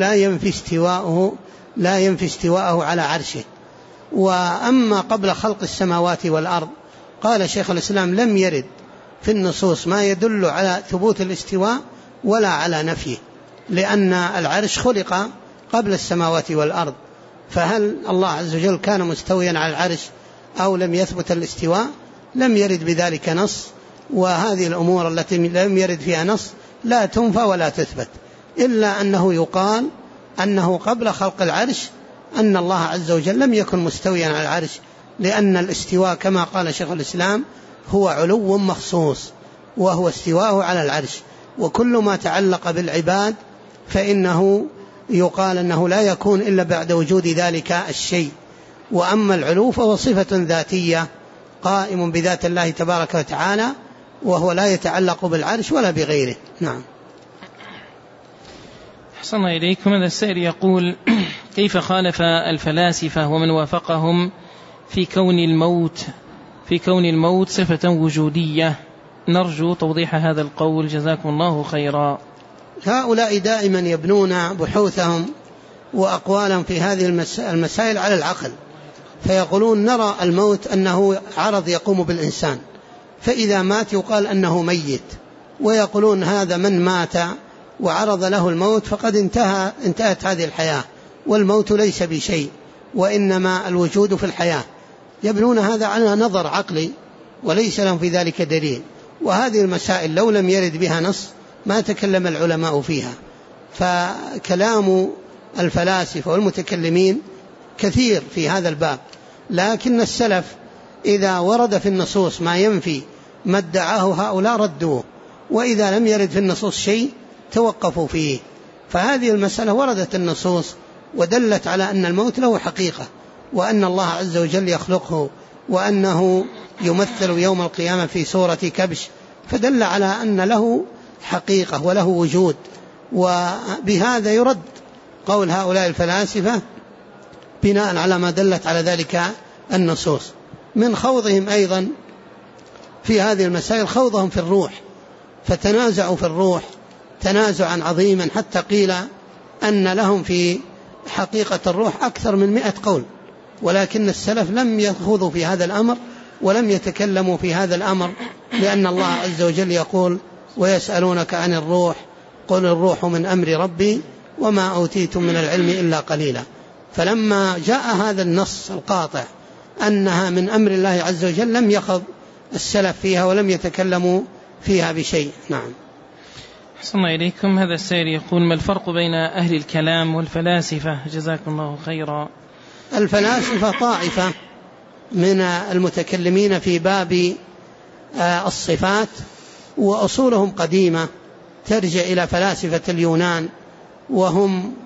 لا ينفي استواءه على عرشه. وأما قبل خلق السماوات والأرض قال شيخ الإسلام لم يرد في النصوص ما يدل على ثبوت الاستواء ولا على نفيه، لأن العرش خلق قبل السماوات والأرض، فهل الله عز وجل كان مستويا على العرش أو لم يثبت الاستواء؟ لم يرد بذلك نص، وهذه الأمور التي لم يرد فيها نص لا تنفى ولا تثبت، إلا أنه يقال أنه قبل خلق العرش أن الله عز وجل لم يكن مستويا على العرش، لأن الاستواء كما قال شيخ الإسلام هو علو مخصوص، وهو استواءه على العرش، وكل ما تعلق بالعباد فإنه يقال أنه لا يكون إلا بعد وجود ذلك الشيء. وأما العلو فهو صفة ذاتية قائم بذات الله تبارك وتعالى، وهو لا يتعلق بالعرش ولا بغيره. نعم. أحسن إليكم. هذا السائل يقول: كيف خالف الفلاسفة ومن وافقهم في كون الموت صفة وجودية؟ نرجو توضيح هذا القول جزاكم الله خيرا. هؤلاء دائما يبنون بحوثهم وأقوالهم في هذه المسائل على العقل، فيقولون نرى الموت أنه عرض يقوم بالإنسان، فإذا مات يقال أنه ميت، ويقولون هذا من مات وعرض له الموت فقد انتهت هذه الحياة، والموت ليس بشيء وإنما الوجود في الحياة. يبنون هذا على نظر عقلي وليس لهم في ذلك دليل، وهذه المسائل لو لم يرد بها نص ما تكلم العلماء فيها. فكلام الفلاسفة والمتكلمين كثير في هذا الباب، لكن السلف إذا ورد في النصوص ما ينفي ما ادعاه هؤلاء ردوه، وإذا لم يرد في النصوص شيء توقفوا فيه. فهذه المسألة وردت النصوص ودلت على أن الموت له حقيقة، وأن الله عز وجل يخلقه، وأنه يمثل يوم القيامة في صورة كبش، فدل على أن له حقيقة وله وجود. وبهذا يرد قول هؤلاء الفلاسفة بناء على ما دلت على ذلك النصوص. من خوضهم أيضا في هذه المسائل خوضهم في الروح، فتنازعوا في الروح تنازعا عظيما، حتى قيل أن لهم في حقيقة الروح أكثر من 100 قول، ولكن السلف لم يخوضوا في هذا الأمر ولم يتكلموا في هذا الأمر، لأن الله عز وجل يقول: ويسألونك عن الروح قل الروح من أمر ربي وما أوتيتم من العلم إلا قليلا. فلما جاء هذا النص القاطع أنها من أمر الله عز وجل لم يخض السلف فيها ولم يتكلموا فيها بشيء. نعم. أحسن إليكم. هذا السائل يقول: ما الفرق بين أهل الكلام والفلاسفة جزاكم الله خيرا؟ الفلاسفة طائفة من المتكلمين في باب الصفات، وأصولهم قديمة ترجع إلى فلاسفة اليونان، وهم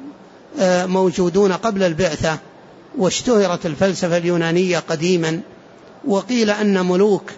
موجودون قبل البعثة، واشتهرت الفلسفة اليونانية قديما. وقيل أن ملوك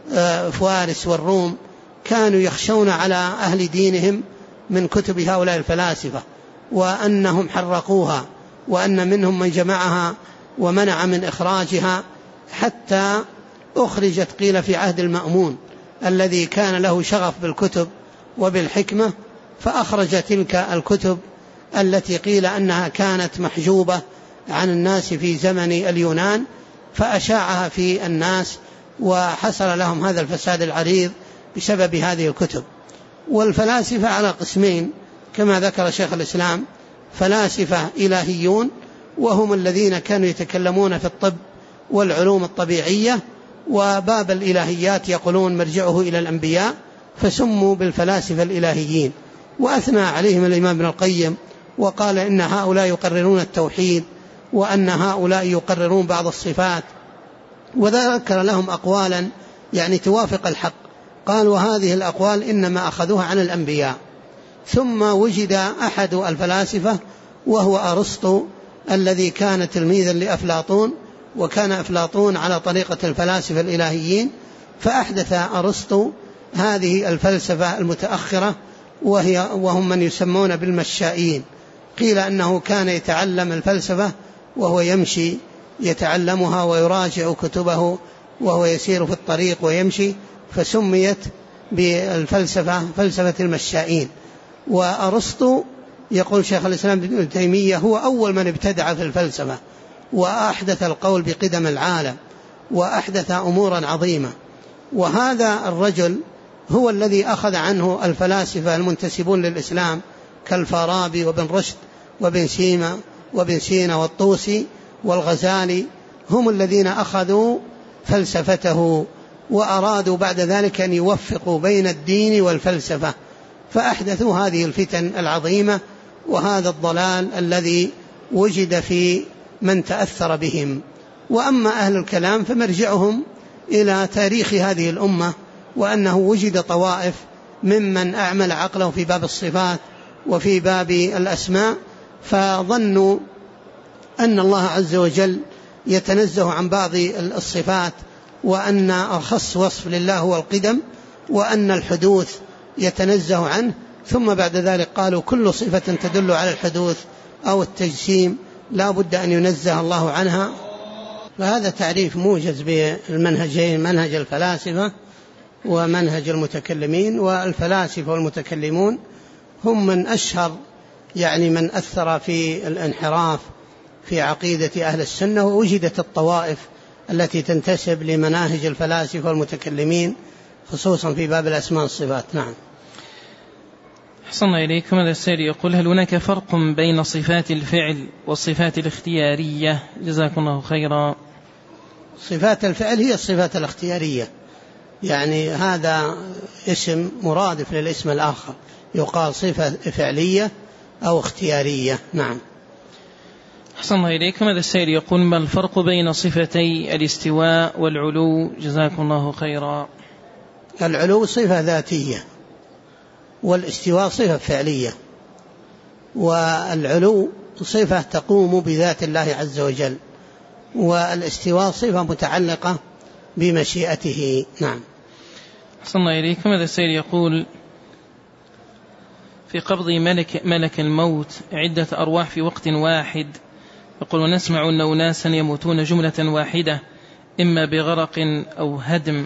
فارس والروم كانوا يخشون على أهل دينهم من كتب هؤلاء الفلاسفة، وأنهم حرقوها، وأن منهم من جمعها ومنع من إخراجها، حتى أخرجت قيل في عهد المأمون الذي كان له شغف بالكتب وبالحكمة، فأخرج تلك الكتب التي قيل أنها كانت محجوبة عن الناس في زمن اليونان، فأشاعها في الناس، وحصل لهم هذا الفساد العريض بسبب هذه الكتب. والفلاسفة على قسمين كما ذكر شيخ الإسلام: فلاسفة إلهيون، وهم الذين كانوا يتكلمون في الطب والعلوم الطبيعية، وباب الإلهيات يقولون مرجعه إلى الأنبياء، فسموا بالفلاسفة الإلهيين. وأثنى عليهم الإمام ابن القيم وقال إن هؤلاء يقررون التوحيد، وأن هؤلاء يقررون بعض الصفات، وذكر لهم أقوالا يعني توافق الحق. قال: وهذه الأقوال إنما أخذوها عن الأنبياء. ثم وجد أحد الفلاسفة وهو أرسطو، الذي كان تلميذا لأفلاطون، وكان أفلاطون على طريقة الفلاسفة الإلهيين، فأحدث أرسطو هذه الفلسفة المتأخرة، وهم من يسمون بالمشائين. قيل أنه كان يتعلم الفلسفة وهو يمشي يتعلمها ويراجع كتبه وهو يسير في الطريق ويمشي، فسميت بالفلسفة فلسفة المشائين. وأرسطو يقول شيخ الإسلام ابن تيمية هو أول من ابتدع في الفلسفة، وأحدث القول بقدم العالم، وأحدث أمورا عظيمة. وهذا الرجل هو الذي أخذ عنه الفلاسفة المنتسبون للإسلام كالفارابي وابن رشد وابن سينا والطوسي والغزالي، هم الذين أخذوا فلسفته، وأرادوا بعد ذلك أن يوفقوا بين الدين والفلسفة، فأحدثوا هذه الفتن العظيمة وهذا الضلال الذي وجد في من تأثر بهم. وأما أهل الكلام فمرجعهم إلى تاريخ هذه الأمة، وأنه وجد طوائف ممن أعمل عقله في باب الصفات وفي باب الأسماء، فظنوا أن الله عز وجل يتنزه عن بعض الصفات، وأن أخص وصف لله هو القدم، وأن الحدوث يتنزه عنه، ثم بعد ذلك قالوا كل صفة تدل على الحدوث أو التجسيم لا بد أن ينزه الله عنها. فهذا تعريف موجز بالمنهجين، منهج الفلاسفة ومنهج المتكلمين. والفلاسفة والمتكلمون هم من أشهر من أثر في الانحراف في عقيدة أهل السنة، ووجدت الطوائف التي تنتسب لمناهج الفلاسفة والمتكلمين خصوصا في باب الأسماء والصفات. نعم. أحسن إليكم. هذا السائل يقول: هل هناك فرق بين صفات الفعل والصفات الاختيارية؟ جزاكم الله خيرا. صفات الفعل هي الصفات الاختيارية، هذا اسم مرادف للاسم الآخر، يقال صفة فعلية أو اختيارية. نعم. أحسن الله إليكم. هذا السائل يقول: ما الفرق بين صفتي الاستواء والعلو؟ جزاكم الله خيرا. العلو صفة ذاتية، والاستواء صفة فعلية. والعلو صفة تقوم بذات الله عز وجل، والاستواء صفة متعلقة بمشيئته. نعم. أحسن الله إليكم. هذا السائل يقول: في قبض ملك الموت عدة أرواح في وقت واحد، يقول: ونسمع أن أناسا يموتون جملة واحدة إما بغرق أو هدم،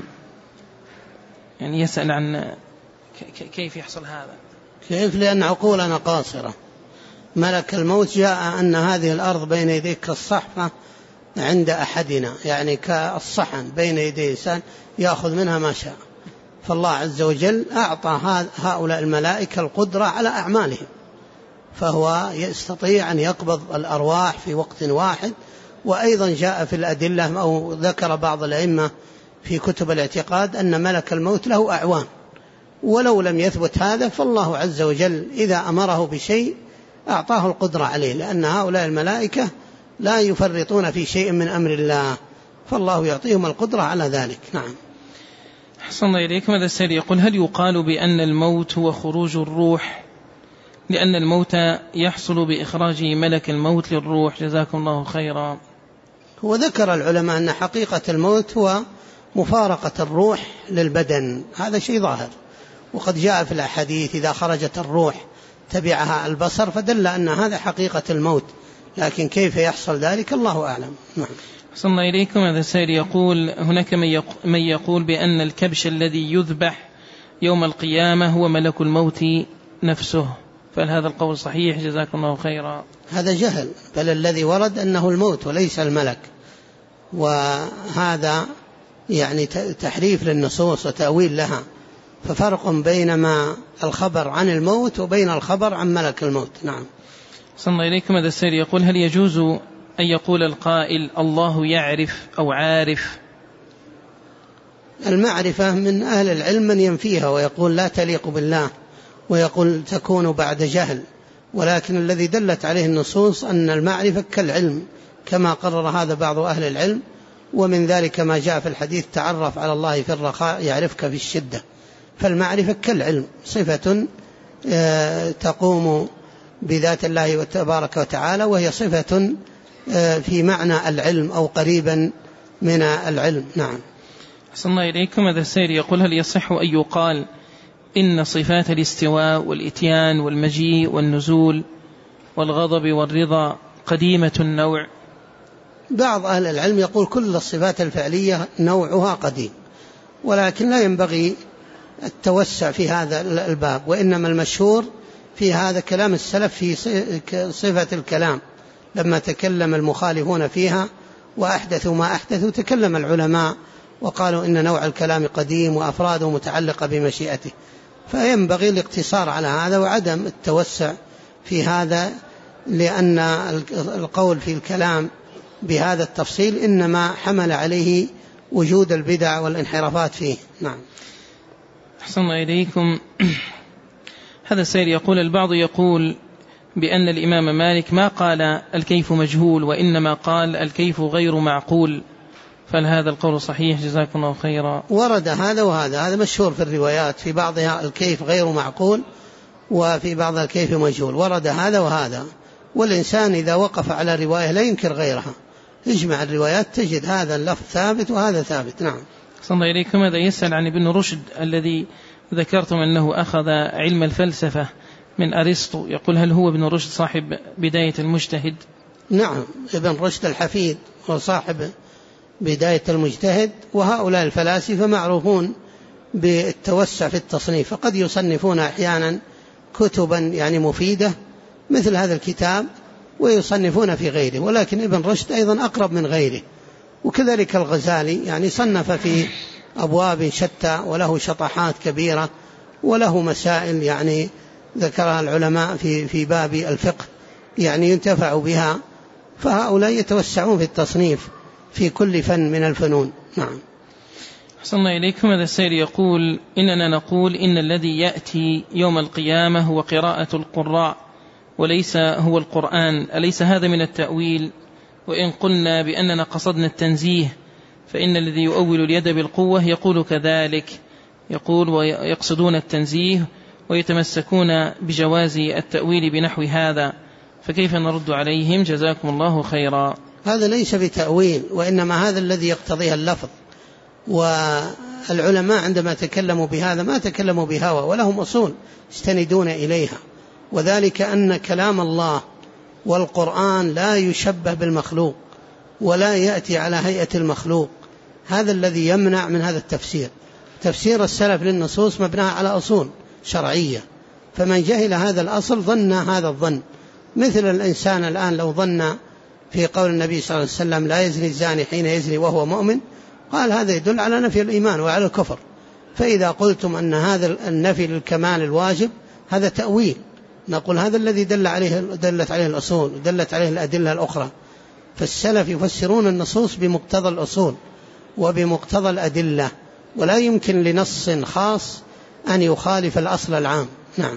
يسأل عن كيف يحصل هذا؟ كيف؟ لأن عقولنا قاصرة. ملك الموت جاء أن هذه الأرض بين يديك كالصحفة عند أحدنا، كالصحن بين يدي إنسان يأخذ منها ما شاء. فالله عز وجل أعطى هؤلاء الملائكة القدرة على أعمالهم، فهو يستطيع أن يقبض الأرواح في وقت واحد. وأيضا جاء في الأدلة أو ذكر بعض الأئمة في كتب الاعتقاد أن ملك الموت له أعوان، ولو لم يثبت هذا فالله عز وجل إذا أمره بشيء أعطاه القدرة عليه، لأن هؤلاء الملائكة لا يفرطون في شيء من أمر الله، فالله يعطيهم القدرة على ذلك. نعم. أحسن الله إليكم. هذا السائل يقول: هل يقال بأن الموت هو خروج الروح لأن الموت يحصل بإخراج ملك الموت للروح؟ جزاكم الله خيرا. هو ذكر العلماء أن حقيقة الموت هو مفارقة الروح للبدن، هذا شيء ظاهر، وقد جاء في الأحاديث إذا خرجت الروح تبعها البصر، فدل أن هذا حقيقة الموت، لكن كيف يحصل ذلك الله أعلم. نعم. صلى الله إليكم. هذا السائل يقول: هناك من يقول بأن الكبش الذي يذبح يوم القيامة هو ملك الموت نفسه، فهل هذا القول صحيح؟ جزاكم الله خيرا. هذا جهل، بل الذي ورد أنه الموت وليس الملك، وهذا تحريف للنصوص وتأويل لها، ففرق بين ما الخبر عن الموت وبين الخبر عن ملك الموت. نعم. صلى الله إليكم. هذا السائل يقول: هل يجوز أن يقول القائل الله يعرف أو عارف؟ المعرفة من أهل العلم من ينفيها ويقول لا تليق بالله، ويقول تكون بعد جهل، ولكن الذي دلت عليه النصوص أن المعرفة كالعلم، كما قرر هذا بعض أهل العلم، ومن ذلك ما جاء في الحديث: تعرف على الله في الرخاء يعرفك في الشدة. فالمعرفة كالعلم، صفة تقوم بذات الله تبارك وتعالى، وهي صفة في معنى العلم أو قريبا من العلم. نعم. أحسن الله إليكم. هذا السائل يقول: هل يصح أن يقال إن صفات الاستواء والإتيان والمجيء والنزول والغضب والرضا قديمة النوع؟ بعض أهل العلم يقول كل الصفات الفعلية نوعها قديم، ولكن لا ينبغي التوسع في هذا الباب، وإنما المشهور في هذا كلام السلف في صفة الكلام، لما تكلم المخالفون فيها وأحدثوا ما أحدثوا تكلم العلماء وقالوا إن نوع الكلام قديم وأفراده متعلقة بمشيئته، فينبغي الاقتصار على هذا وعدم التوسع في هذا، لأن القول في الكلام بهذا التفصيل إنما حمل عليه وجود البدع والانحرافات فيه. نعم. أحسن الله إليكم. هذا السائل يقول: البعض يقول بأن الإمام مالك ما قال الكيف مجهول وإنما قال الكيف غير معقول، فهل هذا القول صحيح؟ جزاكم الله خيرا. ورد هذا وهذا، هذا مشهور في الروايات، في بعضها الكيف غير معقول وفي بعضها الكيف مجهول، ورد هذا وهذا. والإنسان إذا وقف على رواية لا ينكر غيرها، اجمع الروايات تجد هذا اللفظ ثابت وهذا ثابت. نعم. صلى الله إليكم. هذا يسأل عن ابن رشد الذي ذكرتم أنه أخذ علم الفلسفة من أرسطو، يقول هل هو ابن رشد صاحب بداية المجتهد؟ نعم، ابن رشد الحفيد هو صاحب بداية المجتهد. وهؤلاء الفلاسفة معروفون بالتوسع في التصنيف، فقد يصنفون أحيانا كتبا يعني مفيدة مثل هذا الكتاب ويصنفون في غيره، ولكن ابن رشد أيضا أقرب من غيره. وكذلك الغزالي يعني صنف في أبواب شتى وله شطحات كبيرة وله مسائل يعني ذكرها العلماء في باب الفقه يعني ينتفع بها، فهؤلاء يتوسعون في التصنيف في كل فن من الفنون. نعم. أحسن الله إليكم. هذا السائل يقول إننا نقول إن الذي يأتي يوم القيامة هو قراءة القراء وليس هو القرآن، أليس هذا من التأويل؟ وإن قلنا بأننا قصدنا التنزيه فإن الذي يؤول اليد بالقوة يقول كذلك، يقول ويقصدون التنزيه ويتمسكون بجواز التأويل بنحو هذا، فكيف نرد عليهم؟ جزاكم الله خيرا. هذا ليس بتأويل، وإنما هذا الذي يقتضيه اللفظ. والعلماء عندما تكلموا بهذا ما تكلموا بهوى، ولهم أصول يستندون إليها، وذلك أن كلام الله والقرآن لا يشبه بالمخلوق ولا يأتي على هيئة المخلوق. هذا الذي يمنع من هذا التفسير. تفسير السلف للنصوص مبناه على أصول شرعية، فمن جهل هذا الأصل ظن هذا الظن، مثل الإنسان الآن لو ظن في قول النبي صلى الله عليه وسلم لا يزني الزاني حين يزني وهو مؤمن، قال هذا يدل على نفي الإيمان وعلى الكفر. فإذا قلتم أن هذا النفي للكمال الواجب هذا تأويل، نقول هذا الذي دلت عليه الأصول ودلت عليه الأدلة الأخرى. فالسلف يفسرون النصوص بمقتضى الأصول وبمقتضى الأدلة، ولا يمكن لنص خاص أن يخالف الأصل العام. نعم.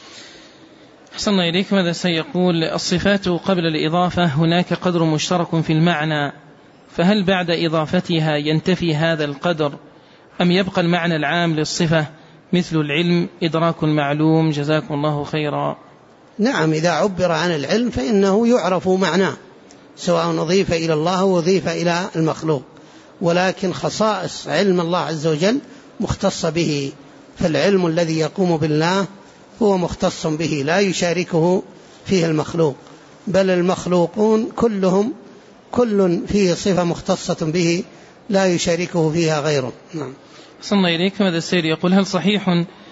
أحسن الله إليكم. هذا سيقول الصفات قبل الإضافة هناك قدر مشترك في المعنى، فهل بعد إضافتها ينتفي هذا القدر أم يبقى المعنى العام للصفة مثل العلم إدراك المعلوم؟ جزاكم الله خيرا. نعم، إذا عبر عن العلم فإنه يعرف معناه سواء أضيف إلى الله أو أضيف إلى المخلوق، ولكن خصائص علم الله عز وجل مختصة به، فالعلم الذي يقوم بالله هو مختص به لا يشاركه فيه المخلوق، بل المخلوقون كلهم كل فيه صفة مختصة به لا يشاركه فيها غيره. نعم. صلى الله إليكم. هذا السير يقول هل صحيح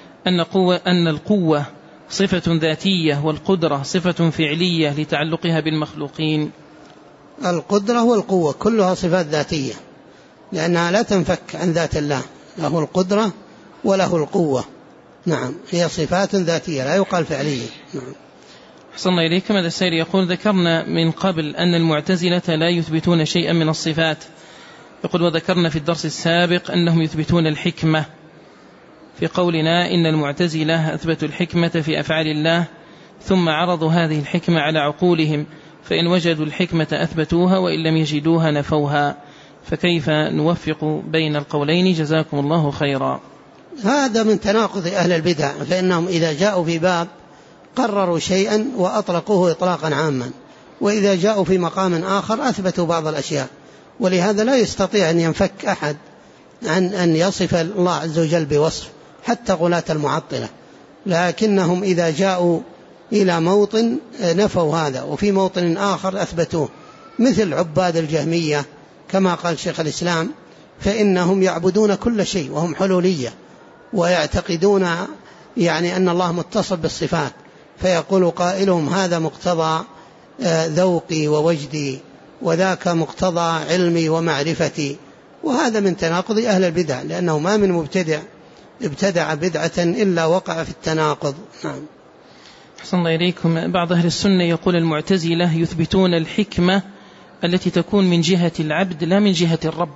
أن القوة صفة ذاتية والقدرة صفة فعلية لتعلقها بالمخلوقين؟ القدرة والقوة كلها صفات ذاتية، لأنها لا تنفك عن ذات الله، له القدرة وله القوة. نعم، هي صفات ذاتية لا يقال فعلية. نعم. أحسن الله إليكم. هذا السير يقول ذكرنا من قبل أن المعتزلة لا يثبتون شيئا من الصفات، يقول وذكرنا في الدرس السابق أنهم يثبتون الحكمة في قولنا إن المعتزلة أثبتوا الحكمة في أفعال الله ثم عرضوا هذه الحكمة على عقولهم، فإن وجدوا الحكمة أثبتوها وإن لم يجدوها نفوها، فكيف نوفق بين القولين؟ جزاكم الله خيرا. هذا من تناقض أهل البدع، فإنهم إذا جاءوا في باب قرروا شيئا وأطلقوه إطلاقا عاما، وإذا جاءوا في مقام آخر أثبتوا بعض الأشياء، ولهذا لا يستطيع أن ينفك أحد عن أن يصف الله عز وجل بوصف، حتى غلاة المعطلة، لكنهم إذا جاءوا إلى موطن نفوا هذا وفي موطن آخر أثبتوه، مثل عباد الجهمية كما قال شيخ الإسلام، فإنهم يعبدون كل شيء وهم حلولية، ويعتقدون يعني أن الله متصف بالصفات، فيقول قائلهم هذا مقتضى ذوقي ووجدي وذاك مقتضى علمي ومعرفتي، وهذا من تناقض أهل البدع، لأنه ما من مبتدع ابتدع بدعة إلا وقع في التناقض. نعم. أحسن الله إليكم. بعض أهل السنة يقول المعتزلة يثبتون الحكمة التي تكون من جهة العبد لا من جهة الرب.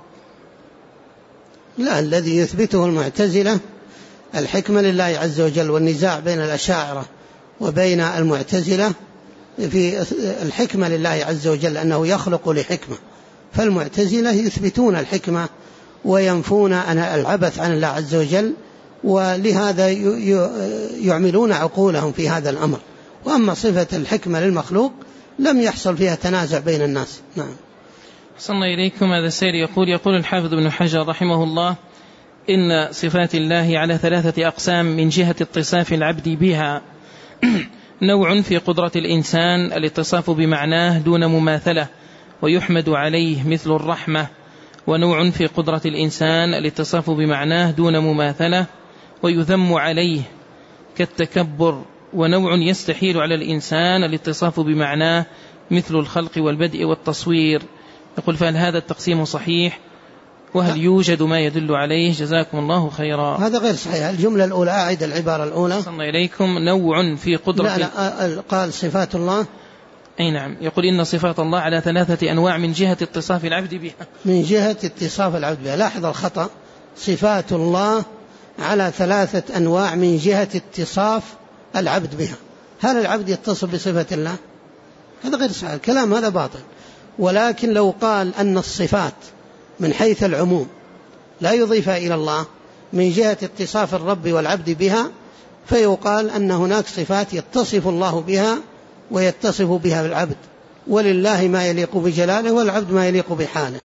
لا، الذي يثبته المعتزلة الحكمة لله عز وجل، والنزاع بين الأشاعرة وبين المعتزلة في الحكمة لله عز وجل أنه يخلق لحكمة، فالمعتزلة يثبتون الحكمة وينفون العبث عن الله عز وجل، ولهذا يعملون عقولهم في هذا الأمر. وأما صفة الحكمة للمخلوق لم يحصل فيها تنازع بين الناس. نعم. صلى إليكم. هذا السير يقول الحافظ ابن حجر رحمه الله: إن صفات الله على 3 أقسام من جهة اتصاف العبد بها. نوع في قدرة الإنسان الاتصاف بمعناه دون مماثلة ويحمد عليه مثل الرحمة، ونوع في قدرة الإنسان الاتصاف بمعناه دون مماثلة ويذم عليه كالتكبر، ونوع يستحيل على الإنسان الاتصاف بمعناه مثل الخلق والبدء والتصوير. يقول: فهل هذا التقسيم صحيح؟ وهل يوجد ما يدل عليه؟ جزاكم الله خيرا. هذا غير صحيح. الجملة الأولى، أعد العبارة الأولى. صلى إليكم. نوع في قدرة لا قال صفات الله. أي نعم. يقول: إن صفات الله على 3 أنواع من جهة اتصاف العبد بها. من جهة اتصاف العبد بها. لاحظ الخطأ. صفات الله على 3 أنواع من جهة اتصاف العبد بها. هل العبد يتصف بصفة الله؟ هذا غير صحيح. الكلام هذا باطل. ولكن لو قال أن الصفات من حيث العموم لا يضيفها إلى الله من جهة اتصاف الرب والعبد بها، فيقال أن هناك صفات يتصف الله بها ويتصف بها العبد، ولله ما يليق بجلاله والعبد ما يليق بحاله.